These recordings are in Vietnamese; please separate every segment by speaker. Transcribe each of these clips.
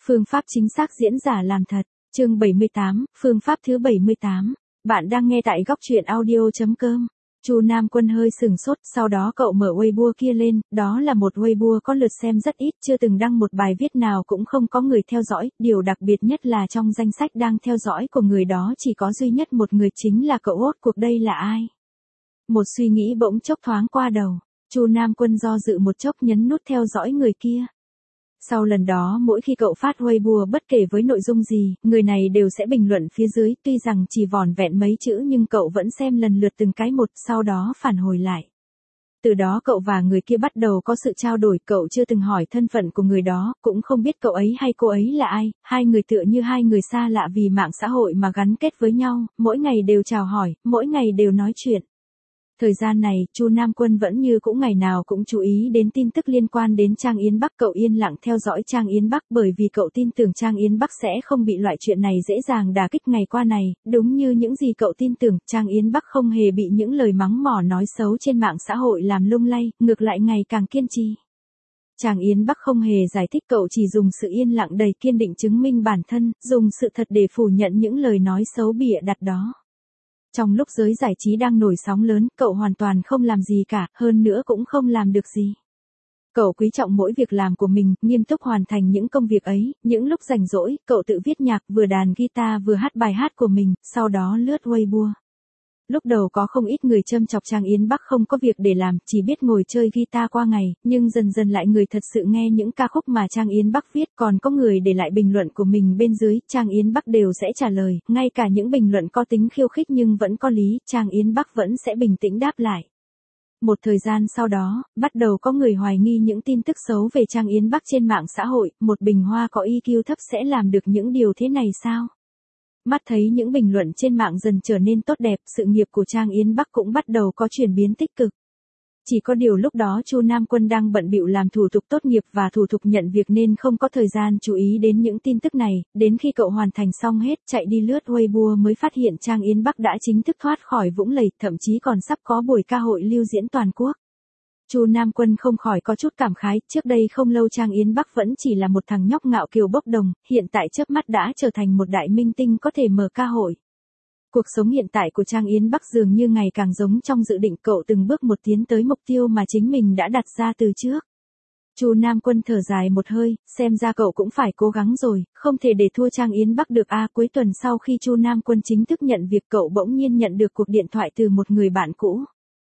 Speaker 1: Phương pháp chính xác diễn giả làm thật. Chương 78, phương pháp thứ 78. Bạn đang nghe tại góc truyện audio.com. Chu Nam Quân hơi sừng sốt, sau đó cậu mở Weibo kia lên, đó là một Weibo có lượt xem rất ít, chưa từng đăng một bài viết nào, cũng không có người theo dõi, điều đặc biệt nhất là trong danh sách đang theo dõi của người đó chỉ có duy nhất một người, chính là cậu. Rốt cuộc đây là ai? Một suy nghĩ bỗng chốc thoáng qua đầu, Chu Nam Quân do dự một chốc nhấn nút theo dõi người kia. Sau lần đó mỗi khi cậu phát Weibo bất kể với nội dung gì, người này đều sẽ bình luận phía dưới, tuy rằng chỉ vỏn vẹn mấy chữ nhưng cậu vẫn xem lần lượt từng cái một, sau đó phản hồi lại. Từ đó cậu và người kia bắt đầu có sự trao đổi, cậu chưa từng hỏi thân phận của người đó, cũng không biết cậu ấy hay cô ấy là ai, hai người tựa như hai người xa lạ vì mạng xã hội mà gắn kết với nhau, mỗi ngày đều chào hỏi, mỗi ngày đều nói chuyện. Thời gian này, Chu Nam Quân vẫn như cũ ngày nào cũng chú ý đến tin tức liên quan đến Trang Yến Bắc. Cậu yên lặng theo dõi Trang Yến Bắc bởi vì cậu tin tưởng Trang Yến Bắc sẽ không bị loại chuyện này dễ dàng đả kích. Ngày qua này, đúng như những gì cậu tin tưởng, Trang Yến Bắc không hề bị những lời mắng mỏ nói xấu trên mạng xã hội làm lung lay, ngược lại ngày càng kiên trì. Trang Yến Bắc không hề giải thích, cậu chỉ dùng sự yên lặng đầy kiên định chứng minh bản thân, dùng sự thật để phủ nhận những lời nói xấu bịa đặt đó. Trong lúc giới giải trí đang nổi sóng lớn, cậu hoàn toàn không làm gì cả, hơn nữa cũng không làm được gì. Cậu quý trọng mỗi việc làm của mình, nghiêm túc hoàn thành những công việc ấy, những lúc rảnh rỗi, cậu tự viết nhạc, vừa đàn guitar vừa hát bài hát của mình, sau đó lướt Weibo. Lúc đầu có không ít người châm chọc Trang Yến Bắc không có việc để làm, chỉ biết ngồi chơi guitar qua ngày, nhưng dần dần lại người thật sự nghe những ca khúc mà Trang Yến Bắc viết, còn có người để lại bình luận của mình bên dưới, Trang Yến Bắc đều sẽ trả lời, ngay cả những bình luận có tính khiêu khích nhưng vẫn có lý, Trang Yến Bắc vẫn sẽ bình tĩnh đáp lại. Một thời gian sau đó, bắt đầu có người hoài nghi những tin tức xấu về Trang Yến Bắc trên mạng xã hội, một bình hoa có EQ thấp sẽ làm được những điều thế này sao? Mắt thấy những bình luận trên mạng dần trở nên tốt đẹp, sự nghiệp của Trang Yến Bắc cũng bắt đầu có chuyển biến tích cực. Chỉ có điều lúc đó Chu Nam Quân đang bận bịu làm thủ tục tốt nghiệp và thủ tục nhận việc nên không có thời gian chú ý đến những tin tức này, đến khi cậu hoàn thành xong hết, chạy đi lướt Weibo mới phát hiện Trang Yến Bắc đã chính thức thoát khỏi vũng lầy, thậm chí còn sắp có buổi ca hội lưu diễn toàn quốc. Chu Nam Quân không khỏi có chút cảm khái, trước đây không lâu Trang Yến Bắc vẫn chỉ là một thằng nhóc ngạo kiều bốc đồng, hiện tại chớp mắt đã trở thành một đại minh tinh có thể mở ca hội. Cuộc sống hiện tại của Trang Yến Bắc dường như ngày càng giống trong dự định, cậu từng bước một tiến tới mục tiêu mà chính mình đã đặt ra từ trước. Chu Nam Quân thở dài một hơi, xem ra cậu cũng phải cố gắng rồi, không thể để thua Trang Yến Bắc được. Cuối tuần sau khi Chu Nam Quân chính thức nhận việc, cậu bỗng nhiên nhận được cuộc điện thoại từ một người bạn cũ.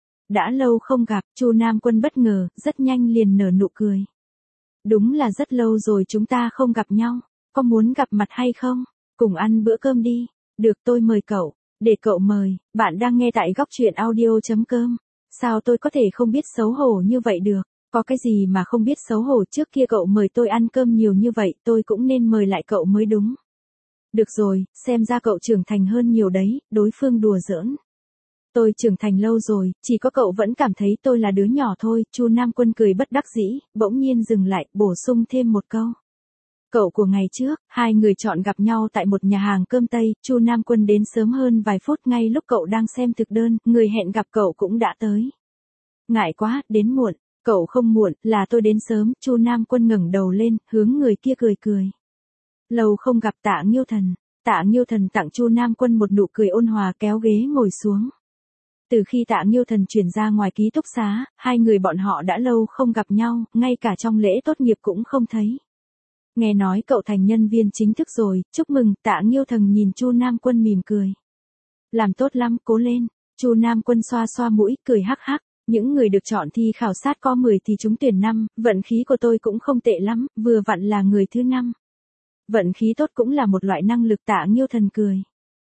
Speaker 1: Đã lâu không gặp, Chu Nam Quân bất ngờ, rất nhanh liền nở nụ cười. Đúng là rất lâu rồi chúng ta không gặp nhau, có muốn gặp mặt hay không? Cùng ăn bữa cơm đi. Được, tôi mời cậu. Để cậu mời, bạn đang nghe tại góc truyện audio.com. Sao tôi có thể không biết xấu hổ như vậy được? Có cái gì mà không biết xấu hổ, trước kia cậu mời tôi ăn cơm nhiều như vậy, tôi cũng nên mời lại cậu mới đúng. Được rồi, xem ra cậu trưởng thành hơn nhiều đấy, đối phương đùa giỡn. Tôi trưởng thành lâu rồi, chỉ có cậu vẫn cảm thấy tôi là đứa nhỏ thôi. Chu Nam Quân cười bất đắc dĩ, bỗng nhiên dừng lại, bổ sung thêm một câu. Cậu của ngày trước, hai người chọn gặp nhau tại một nhà hàng cơm Tây, Chu Nam Quân đến sớm hơn vài phút, ngay lúc cậu đang xem thực đơn, người hẹn gặp cậu cũng đã tới. Ngại quá, đến muộn. Cậu không muộn, là tôi đến sớm. Chu Nam Quân ngẩng đầu lên, hướng người kia cười cười. Lâu không gặp Tạ Nghiêu Thần. Tạ Nghiêu Thần tặng Chu Nam Quân một nụ cười ôn hòa, kéo ghế ngồi xuống. Từ khi Tạ Nghiêu Thần chuyển ra ngoài ký túc xá, hai người bọn họ đã lâu không gặp nhau, ngay cả trong lễ tốt nghiệp cũng không thấy. Nghe nói cậu thành nhân viên chính thức rồi, chúc mừng. Tạ Nghiêu Thần nhìn Chu Nam Quân mỉm cười. Làm tốt lắm, cố lên. Chu Nam Quân xoa xoa mũi, cười hắc hắc. Những người được chọn thi khảo sát có 10 thì trúng tuyển 5, vận khí của tôi cũng không tệ lắm, vừa vặn là người thứ 5. Vận khí tốt cũng là một loại năng lực. Tạ Nghiêu Thần cười.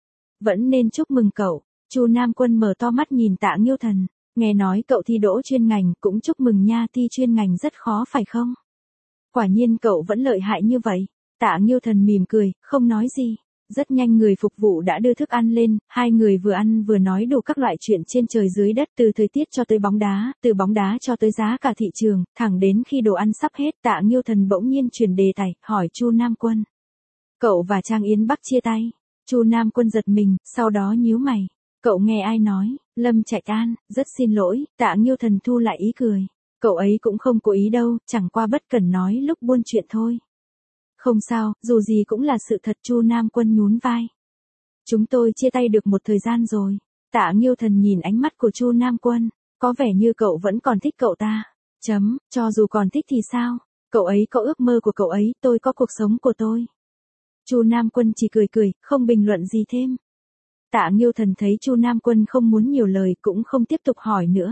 Speaker 1: Vẫn nên chúc mừng cậu. Chu Nam Quân mở to mắt nhìn Tạ Nghiêu Thần. Nghe nói cậu thi đỗ chuyên ngành, cũng chúc mừng nha, thi chuyên ngành rất khó phải không? Quả nhiên cậu vẫn lợi hại như vậy. Tạ Nghiêu Thần mỉm cười, không nói gì. Rất nhanh người phục vụ đã đưa thức ăn lên, hai người vừa ăn vừa nói đủ các loại chuyện trên trời dưới đất, từ thời tiết cho tới bóng đá, từ bóng đá cho tới giá cả thị trường, thẳng đến khi đồ ăn sắp hết, Tạ Nghiêu Thần bỗng nhiên chuyển đề tài, hỏi Chu Nam Quân. Cậu và Trang Yến Bắc chia tay. Chu Nam Quân giật mình, sau đó nhíu mày. Cậu nghe ai nói? Lâm Trạch An. Rất xin lỗi. Tạ Nghiêu Thần thu lại ý cười. Cậu ấy cũng không cố ý đâu, chẳng qua bất cẩn nói lúc buôn chuyện thôi. Không sao, dù gì cũng là sự thật. Chu Nam Quân nhún vai. Chúng tôi chia tay được một thời gian rồi. Tạ Nghiêu Thần nhìn ánh mắt của Chu Nam Quân, có vẻ như cậu vẫn còn thích cậu ta. Cho dù còn thích thì sao? Cậu ấy có ước mơ của cậu ấy, tôi có cuộc sống của tôi. Chu Nam Quân chỉ cười cười, không bình luận gì thêm. Tạ Nghiêu Thần thấy Chu Nam Quân không muốn nhiều lời cũng không tiếp tục hỏi nữa.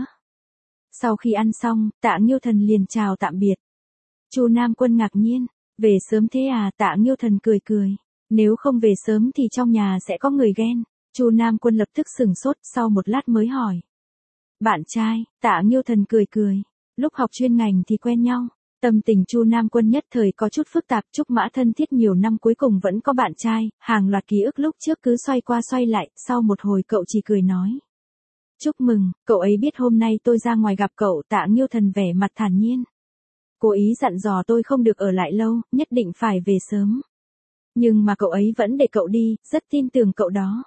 Speaker 1: Sau khi ăn xong, Tạ Nghiêu Thần liền chào tạm biệt. Chu Nam Quân ngạc nhiên, về sớm thế à? Tạ Nghiêu Thần cười cười, nếu không về sớm thì trong nhà sẽ có người ghen. Chu Nam Quân lập tức sửng sốt, sau một lát mới hỏi. Bạn trai? Tạ Nghiêu Thần cười cười, lúc học chuyên ngành thì quen nhau. Tâm tình Chu Nam Quân nhất thời có chút phức tạp. Trúc Mã thân thiết nhiều năm cuối cùng vẫn có bạn trai, hàng loạt ký ức lúc trước cứ xoay qua xoay lại, sau một hồi cậu chỉ cười nói. Chúc mừng, cậu ấy biết hôm nay tôi ra ngoài gặp cậu. Tạ Nghiêu Thần vẻ mặt thản nhiên. Cố ý dặn dò tôi không được ở lại lâu, nhất định phải về sớm. Nhưng mà cậu ấy vẫn để cậu đi, rất tin tưởng cậu đó.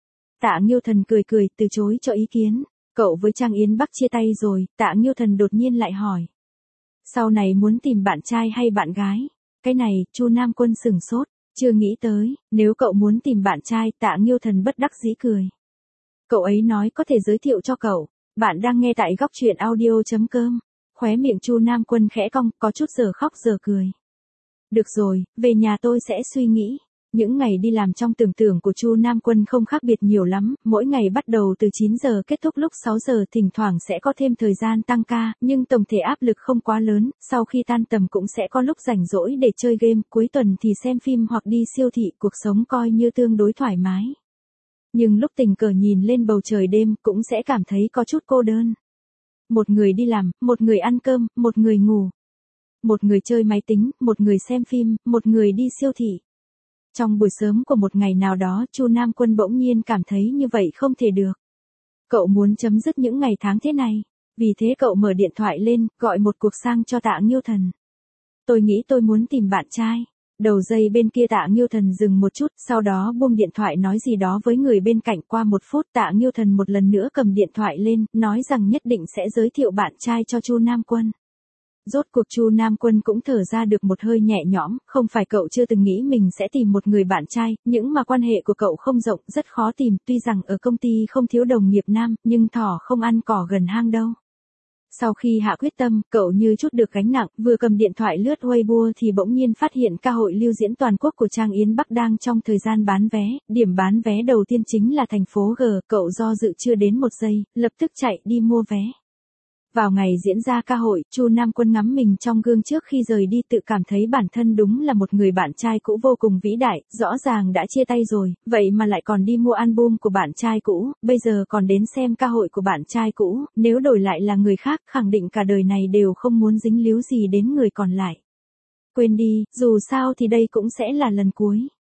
Speaker 1: Tạ Nghiêu Thần cười cười, từ chối cho ý kiến. Cậu với Trang Yến Bắc chia tay rồi? Tạ Nghiêu Thần đột nhiên lại hỏi. Sau này muốn tìm bạn trai hay bạn gái? Cái này, Chu Nam Quân sửng sốt, chưa nghĩ tới. Nếu cậu muốn tìm bạn trai, Tạ Nghiêu Thần bất đắc dĩ cười. Cậu ấy nói có thể giới thiệu cho cậu. Bạn đang nghe tại góc truyện audio.com. Khóe miệng Chu Nam Quân khẽ cong, có chút giờ khóc giờ cười. Được rồi, về nhà tôi sẽ suy nghĩ. Những ngày đi làm trong tưởng tượng của Chu Nam Quân không khác biệt nhiều lắm, mỗi ngày bắt đầu từ 9 giờ kết thúc lúc 6 giờ, thỉnh thoảng sẽ có thêm thời gian tăng ca, nhưng tổng thể áp lực không quá lớn, sau khi tan tầm cũng sẽ có lúc rảnh rỗi để chơi game, cuối tuần thì xem phim hoặc đi siêu thị, cuộc sống coi như tương đối thoải mái. Nhưng lúc tình cờ nhìn lên bầu trời đêm cũng sẽ cảm thấy có chút cô đơn. Một người đi làm, một người ăn cơm, một người ngủ. Một người chơi máy tính, một người xem phim, một người đi siêu thị. Trong buổi sớm của một ngày nào đó, Chu Nam Quân bỗng nhiên cảm thấy như vậy không thể được. Cậu muốn chấm dứt những ngày tháng thế này. Vì thế cậu mở điện thoại lên, gọi một cuộc sang cho Tạ Nghiêu Thần. Tôi nghĩ tôi muốn tìm bạn trai. Đầu dây bên kia Tạ Nghiêu Thần dừng một chút, sau đó buông điện thoại nói gì đó với người bên cạnh. Qua một phút Tạ Nghiêu Thần một lần nữa cầm điện thoại lên, nói rằng nhất định sẽ giới thiệu bạn trai cho Chu Nam Quân. Rốt cuộc Chu Nam Quân cũng thở ra được một hơi nhẹ nhõm, không phải cậu chưa từng nghĩ mình sẽ tìm một người bạn trai, nhưng mà quan hệ của cậu không rộng, rất khó tìm, tuy rằng ở công ty không thiếu đồng nghiệp nam, nhưng thỏ không ăn cỏ gần hang đâu. Sau khi hạ quyết tâm, cậu như chút được gánh nặng, vừa cầm điện thoại lướt Weibo thì bỗng nhiên phát hiện ca hội lưu diễn toàn quốc của Trang Yến Bắc đang trong thời gian bán vé, điểm bán vé đầu tiên chính là thành phố G, cậu do dự chưa đến một giây, lập tức chạy đi mua vé. Vào ngày diễn ra ca hội, Chu Nam Quân ngắm mình trong gương trước khi rời đi, tự cảm thấy bản thân đúng là một người bạn trai cũ vô cùng vĩ đại, rõ ràng đã chia tay rồi, vậy mà lại còn đi mua album của bạn trai cũ, bây giờ còn đến xem ca hội của bạn trai cũ, nếu đổi lại là người khác, khẳng định cả đời này đều không muốn dính líu gì đến người còn lại. Quên đi, dù sao thì đây cũng sẽ là lần cuối.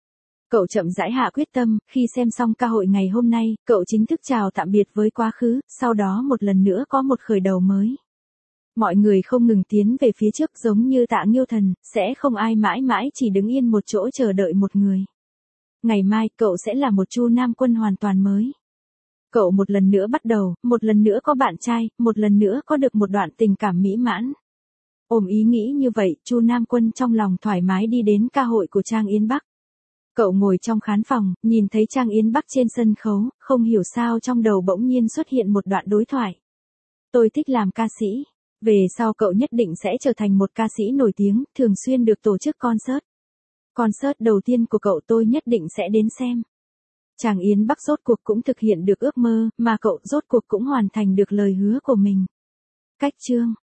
Speaker 1: Cậu chậm rãi hạ quyết tâm, khi xem xong ca hội ngày hôm nay, cậu chính thức chào tạm biệt với quá khứ, sau đó một lần nữa có một khởi đầu mới. Mọi người không ngừng tiến về phía trước giống như Tạ Nghiêu Thần, sẽ không ai mãi mãi chỉ đứng yên một chỗ chờ đợi một người. Ngày mai, cậu sẽ là một Chu Nam Quân hoàn toàn mới. Cậu một lần nữa bắt đầu, một lần nữa có bạn trai, một lần nữa có được một đoạn tình cảm mỹ mãn. Ôm ý nghĩ như vậy, Chu Nam Quân trong lòng thoải mái đi đến ca hội của Trang Yến Bắc. Cậu ngồi trong khán phòng, nhìn thấy Trang Yến Bắc trên sân khấu, không hiểu sao trong đầu bỗng nhiên xuất hiện một đoạn đối thoại. Tôi thích làm ca sĩ. Về sau cậu nhất định sẽ trở thành một ca sĩ nổi tiếng, thường xuyên được tổ chức concert. Concert đầu tiên của cậu tôi nhất định sẽ đến xem. Trang Yến Bắc rốt cuộc cũng thực hiện được ước mơ, mà cậu rốt cuộc cũng hoàn thành được lời hứa của mình. Cách chương